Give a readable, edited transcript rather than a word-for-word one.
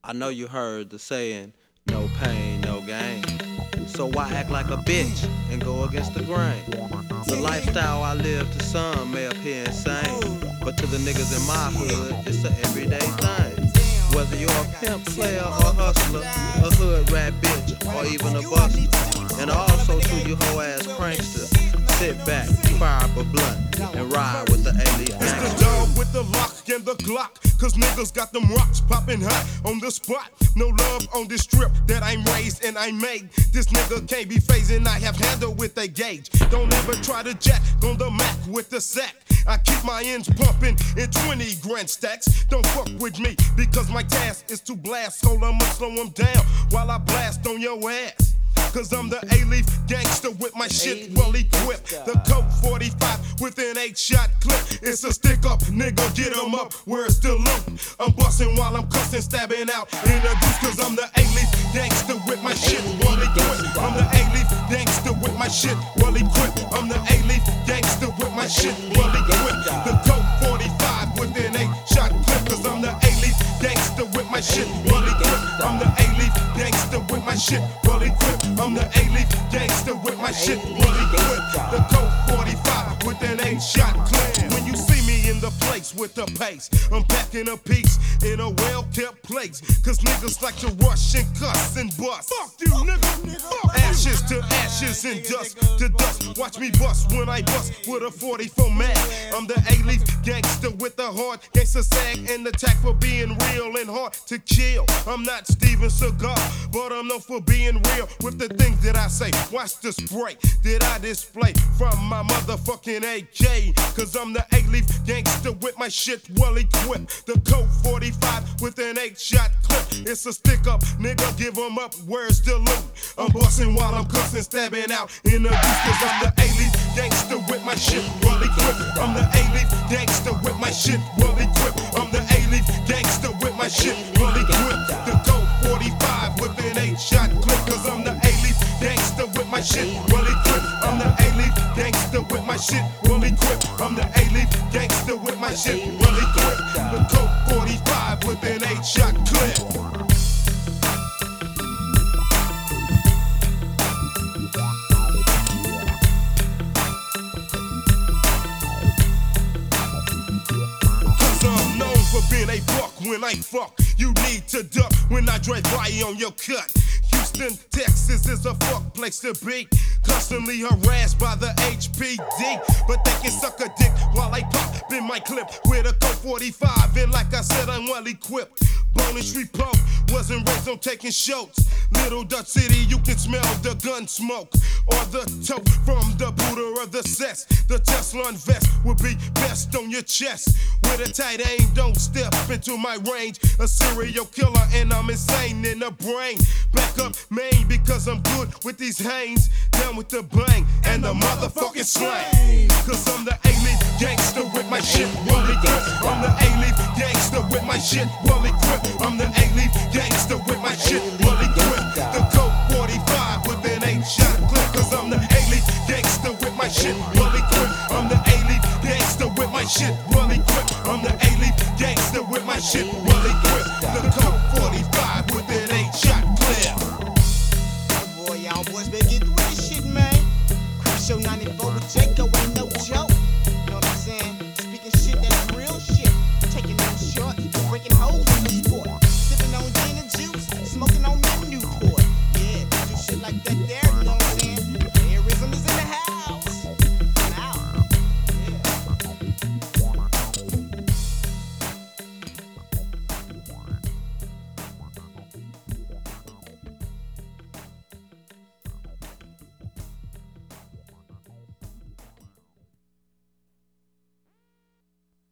I know you heard the saying, no pain, no gain. So why act like a bitch and go against the grain? The lifestyle I live to some may appear insane, but to the niggas in my hood, it's an everyday thing. Whether you're a pimp, player, or hustler, a hood rat bitch, or even a buster. And also to you hoe ass pranksters, sit back, fire up a blunt, and ride with the A-Leaf It's the dog with the lock and the Glock, cause niggas got them rocks popping hot on the spot. No love on this strip that I'm raised and I made. This nigga can't be phasing, I have handle with a gauge. Don't ever try to jack on the Mac with the sack. I keep my ends pumping in 20 grand stacks. Don't fuck with me because my task is to blast. So I'ma slow them down while I blast on your ass. Cause I'm the A-Leaf gangster with my shit well equipped. The Coke 45 with an 8-shot clip. It's a stick up, nigga, get 'em up, where's the loot? I'm busting while I'm cussing, stabbing out in a deuce. Cause I'm the A-Leaf gangster with my shit well equipped. I'm the A-Leaf gangster with my shit well equipped. I'm the A-Leaf gangster with my shit well equipped. The Coke 45 with an 8-shot clip. Cause I'm the A-Leaf gangster with my shit well equipped. I'm the A-Leaf gangster with my shit well equipped. I'm the A-Leaf gangster with my shit well equipped. The Coke 45 with an 8-shot clip. When you see me in the place with the pace, I'm packing a piece in a well-kept place. Cause niggas like to rush and cuss and bust. Fuck you, nigga. Ashes to ashes and dust to dust. Watch me bust when I bust with a 44 mag. I'm the A-Leaf gangster with the hard gangster sag and attack for being real and hard to kill. I'm not Steven Seagal, but I'm known for being real with the things that I say. Watch the spray that I display from my motherfucking AK. Cause I'm the A-Leaf gangster with my shit well equipped. The Coke 45 with an 8-shot clip. It's a stick up, nigga, give 'em up, where's the loot? I'm busting while I'm cussing, stabbing out in the deuce. Cause I'm the A-Leaf gangster with my shit well equipped. I'm the A-Leaf gangster with my shit well equipped. I'm the A-Leaf gangster with my shit well equipped. The Coke 45 with an 8-shot clip. Cause I'm the A-Leaf gangster with my shit well equipped. I'm the A-Leaf gangster with my shit well equipped. I'm the A-Leaf gangster with my shit well equipped. The Coke 45 with an 8-shot clip. Being a buck when I fuck, you need to duck when I drive by on your cut. Houston, Texas is a fuck place to be. Constantly harassed by the HPD, but they can suck a dick while I pop in my clip with a Coke 45. And like I said, I'm well equipped. Bowling Street Pope wasn't raised on taking shots. Little Dutch City, you can smell the gun smoke or the toke from the Buddha of the cess. The Tesla vest would be best on your chest. With a tight aim, don't step into my range. A serial killer and I'm insane in the brain. Back up, main, because I'm good with these Hanes. Down with the bang and the motherfucking slang. Cause I'm the A-Leaf gangster with my shit well equipped. I'm the A-Leaf gangster with my shit well equipped. I'm the A-Leaf